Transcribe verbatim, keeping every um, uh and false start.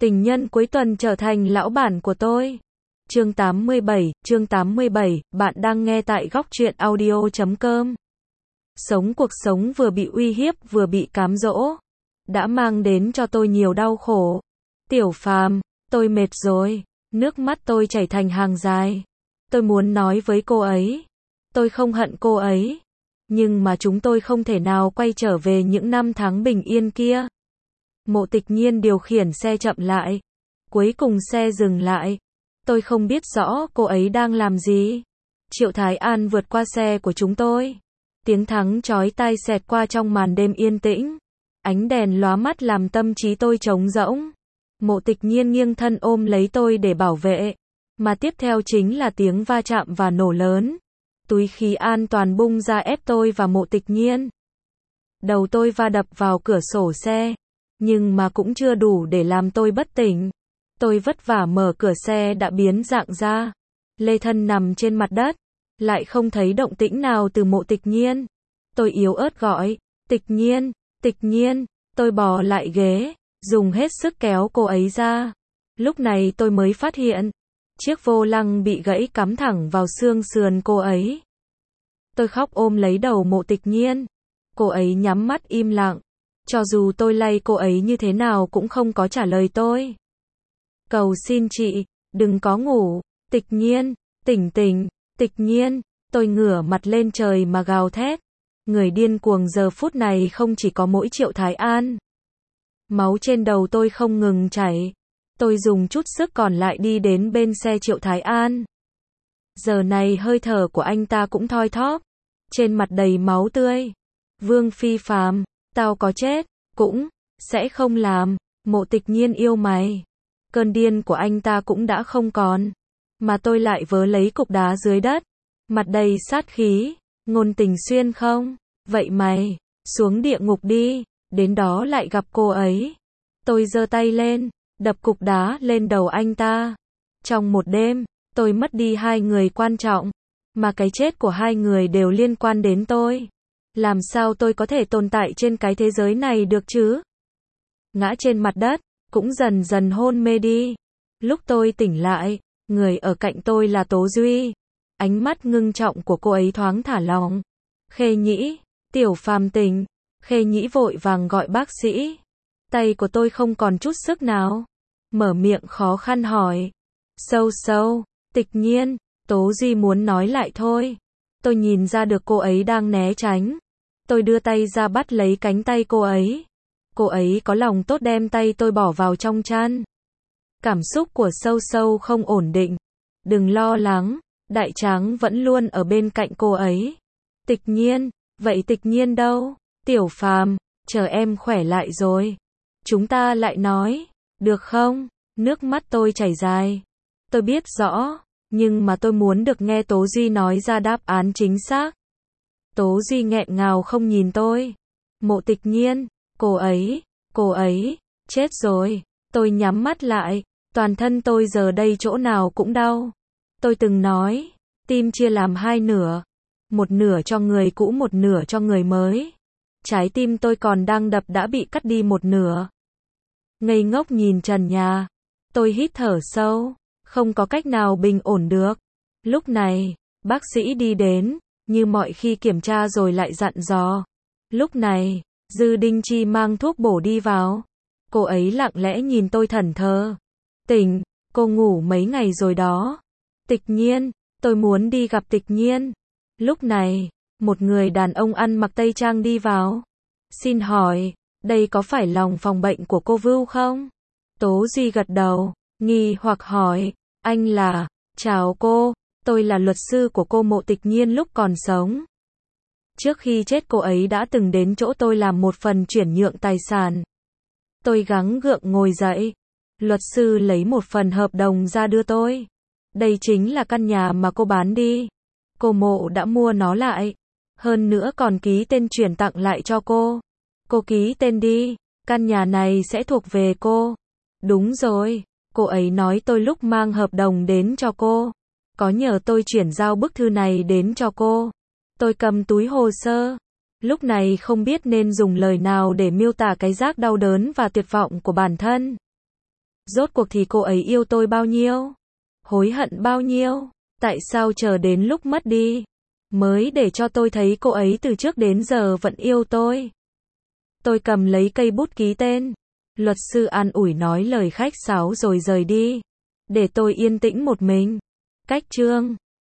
Tình nhân cuối tuần trở thành lão bản của tôi. Chương tám mươi bảy, chương tám mươi bảy, bạn đang nghe tại góc truyện audio chấm com. Sống cuộc sống vừa bị uy hiếp vừa bị cám dỗ, đã mang đến cho tôi nhiều đau khổ. Tiểu Phàm, tôi mệt rồi, nước mắt tôi chảy thành hàng dài. Tôi muốn nói với cô ấy, tôi không hận cô ấy, nhưng mà chúng tôi không thể nào quay trở về những năm tháng bình yên kia. Mộ Tịch Nhiên điều khiển xe chậm lại. Cuối cùng xe dừng lại. Tôi không biết rõ cô ấy đang làm gì. Triệu Thái An vượt qua xe của chúng tôi. Tiếng thắng chói tai xẹt qua trong màn đêm yên tĩnh. Ánh đèn lóa mắt làm tâm trí tôi trống rỗng. Mộ Tịch Nhiên nghiêng thân ôm lấy tôi để bảo vệ. Mà tiếp theo chính là tiếng va chạm và nổ lớn. Túi khí an toàn bung ra ép tôi và Mộ Tịch Nhiên. Đầu tôi va đập vào cửa sổ xe. Nhưng mà cũng chưa đủ để làm tôi bất tỉnh. Tôi vất vả mở cửa xe đã biến dạng ra. Lê thân nằm trên mặt đất. Lại không thấy động tĩnh nào từ Mộ Tịch Nhiên. Tôi yếu ớt gọi, Tịch Nhiên, Tịch Nhiên. Tôi bò lại ghế, dùng hết sức kéo cô ấy ra. Lúc này tôi mới phát hiện, chiếc vô lăng bị gãy cắm thẳng vào xương sườn cô ấy. Tôi khóc ôm lấy đầu Mộ Tịch Nhiên. Cô ấy nhắm mắt im lặng. Cho dù tôi lay cô ấy như thế nào cũng không có trả lời tôi. Cầu xin chị, đừng có ngủ, Tịch Nhiên, tỉnh tỉnh, Tịch Nhiên. Tôi ngửa mặt lên trời mà gào thét. Người điên cuồng giờ phút này không chỉ có mỗi Triệu Thái An. Máu trên đầu tôi không ngừng chảy. Tôi dùng chút sức còn lại đi đến bên xe Triệu Thái An. Giờ này hơi thở của anh ta cũng thoi thóp. Trên mặt đầy máu tươi. Vương Phi Phàm, tao có chết, cũng sẽ không làm. Mộ Tịch Nhiên yêu mày. Cơn điên của anh ta cũng đã không còn. Mà tôi lại vớ lấy cục đá dưới đất. Mặt đầy sát khí. Ngôn Tình Xuyên không? Vậy mày, xuống địa ngục đi. Đến đó lại gặp cô ấy. Tôi giơ tay lên, đập cục đá lên đầu anh ta. Trong một đêm, tôi mất đi hai người quan trọng. Mà cái chết của hai người đều liên quan đến tôi. Làm sao tôi có thể tồn tại trên cái thế giới này được chứ? Ngã trên mặt đất, cũng dần dần hôn mê đi. Lúc tôi tỉnh lại, người ở cạnh tôi là Tố Duy. Ánh mắt ngưng trọng của cô ấy thoáng thả lỏng. Khê Nhĩ, Tiểu Phàm tỉnh. Khê Nhĩ vội vàng gọi bác sĩ. Tay của tôi không còn chút sức nào. Mở miệng khó khăn hỏi. Sâu sâu, Tịch Nhiên. Tố Duy muốn nói lại thôi. Tôi nhìn ra được cô ấy đang né tránh. Tôi đưa tay ra bắt lấy cánh tay cô ấy. Cô ấy có lòng tốt đem tay tôi bỏ vào trong chăn. Cảm xúc của Sâu Sâu không ổn định. Đừng lo lắng, Đại Tráng vẫn luôn ở bên cạnh cô ấy. Tịch Nhiên, vậy Tịch Nhiên đâu? Tiểu Phàm, chờ em khỏe lại rồi. Chúng ta lại nói, được không? Nước mắt tôi chảy dài. Tôi biết rõ, nhưng mà tôi muốn được nghe Tố Duy nói ra đáp án chính xác. Tố Duy nghẹn ngào không nhìn tôi. Mộ Tịch Nhiên, cô ấy, cô ấy, chết rồi. Tôi nhắm mắt lại, toàn thân tôi giờ đây chỗ nào cũng đau. Tôi từng nói, tim chia làm hai nửa. Một nửa cho người cũ, một nửa cho người mới. Trái tim tôi còn đang đập đã bị cắt đi một nửa. Ngây ngốc nhìn trần nhà. Tôi hít thở sâu, không có cách nào bình ổn được. Lúc này, bác sĩ đi đến, như mọi khi kiểm tra rồi lại dặn dò. Lúc này, Dư Đinh Chi mang thuốc bổ đi vào. Cô ấy lặng lẽ nhìn tôi thẫn thờ. Tỉnh, cô ngủ mấy ngày rồi đó. Tịch Nhiên, tôi muốn đi gặp Tịch Nhiên. Lúc này, một người đàn ông ăn mặc tây trang đi vào. Xin hỏi, đây có phải lòng phòng bệnh của cô Vưu không? Tố Duy gật đầu, nghi hoặc hỏi, anh là, chào cô, tôi là luật sư của cô Mộ Tịch Nhiên lúc còn sống. Trước khi chết cô ấy đã từng đến chỗ tôi làm một phần chuyển nhượng tài sản. Tôi gắng gượng ngồi dậy. Luật sư lấy một phần hợp đồng ra đưa tôi. Đây chính là căn nhà mà cô bán đi. Cô Mộ đã mua nó lại. Hơn nữa còn ký tên chuyển tặng lại cho cô. Cô ký tên đi. Căn nhà này sẽ thuộc về cô. Đúng rồi. Cô ấy nói tôi lúc mang hợp đồng đến cho cô. Có nhờ tôi chuyển giao bức thư này đến cho cô. Tôi cầm túi hồ sơ. Lúc này không biết nên dùng lời nào để miêu tả cái giác đau đớn và tuyệt vọng của bản thân. Rốt cuộc thì cô ấy yêu tôi bao nhiêu? Hối hận bao nhiêu? Tại sao chờ đến lúc mất đi mới để cho tôi thấy cô ấy từ trước đến giờ vẫn yêu tôi? Tôi cầm lấy cây bút ký tên. Luật sư an ủi nói lời khách sáo rồi rời đi. Để tôi yên tĩnh một mình. Cách chương